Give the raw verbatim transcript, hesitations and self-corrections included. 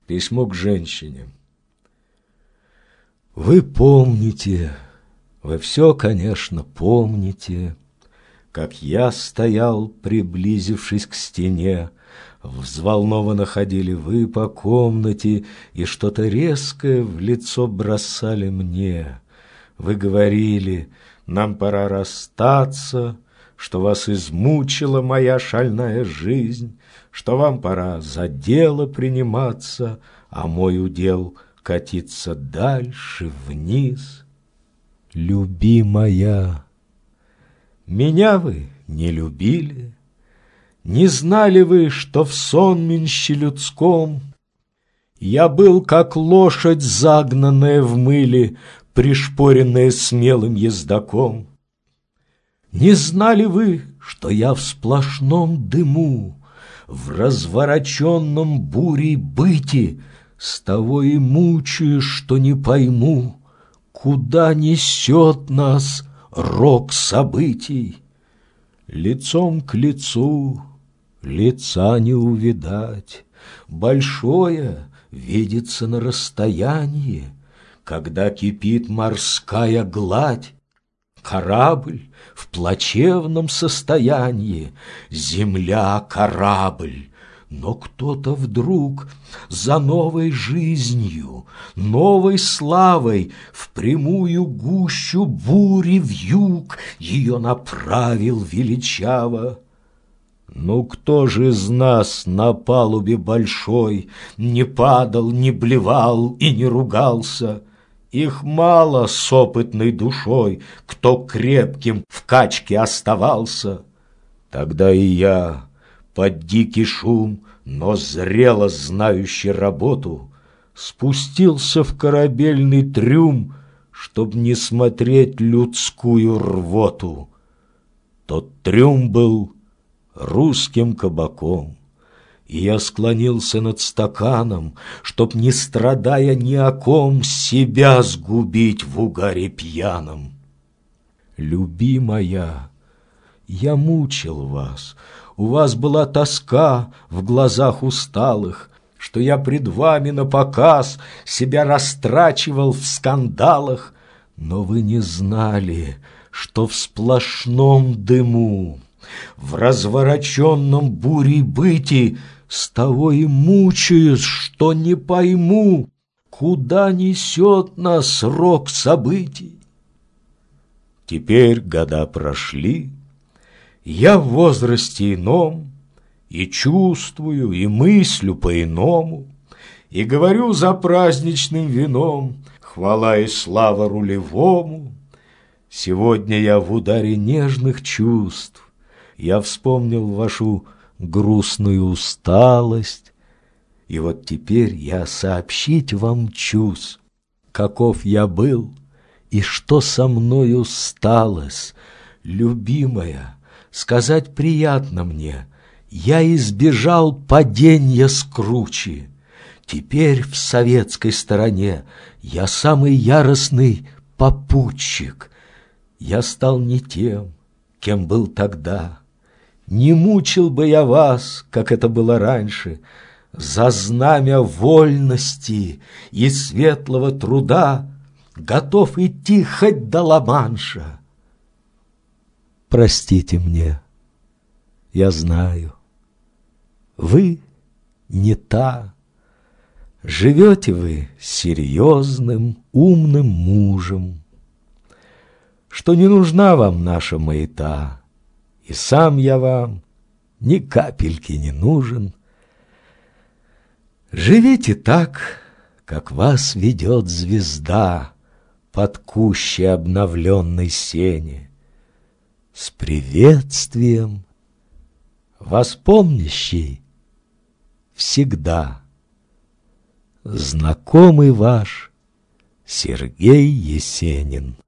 Письмо к женщине. Вы помните, вы все, конечно, помните, как я стоял, приблизившись к стене. Взволнованно ходили вы по комнате и что-то резкое в лицо бросали мне. Вы говорили: нам пора расстаться, что вас измучила моя шальная жизнь, что вам пора за дело приниматься, а мой удел катиться дальше вниз. Любимая, меня вы не любили, не знали вы, что в сонмище людском я был, как лошадь, загнанная в мыле, пришпоренная смелым ездаком. Не знали вы, что я в сплошном дыму, в развороченном бурей быте, с того и мучаюсь, что не пойму, куда несет нас рок событий. Лицом к лицу лица не увидать, большое видится на расстоянии, когда кипит морская гладь. Корабль в плачевном состоянии, земля — корабль, но кто-то вдруг за новой жизнью, новой славой в прямую гущу бури вьюг ее направил величаво. Ну кто же из нас на палубе большой не падал, не блевал и не ругался? Их мало с опытной душой, кто крепким в качке оставался. Тогда и я, под дикий шум, но зрело знающий работу, спустился в корабельный трюм, чтоб не смотреть людскую рвоту. Тот трюм был русским кабаком, и я склонился над стаканом, чтоб, не страдая ни о ком, себя сгубить в угаре пьяном. Любимая, я мучил вас, у вас была тоска в глазах усталых, что я пред вами напоказ себя растрачивал в скандалах, но вы не знали, что в сплошном дыму, в развороченном бурей быти с того и мучаюсь, что не пойму, куда несет нас рок событий. Теперь года прошли, я в возрасте ином, и чувствую, и мыслю по-иному, и говорю за праздничным вином: хвала и слава рулевому. Сегодня я в ударе нежных чувств, я вспомнил вашу грустную усталость, и вот теперь я сообщить вам чусь, каков я был и что со мною сталось. Любимая, сказать приятно мне, я избежал паденья с кручи. Теперь в советской стороне я самый яростный попутчик. Я стал не тем, кем был тогда. Не мучил бы я вас, как это было раньше, за знамя вольности и светлого труда готов идти хоть до Ла-Манша. Простите мне, я знаю, вы не та. Живете вы серьезным, умным мужем, что не нужна вам наша маята, и сам я вам ни капельки не нужен. Живите так, как вас ведет звезда под кущей обновленной сени, с приветствием, вас помнящий всегда, знакомый ваш Сергей Есенин.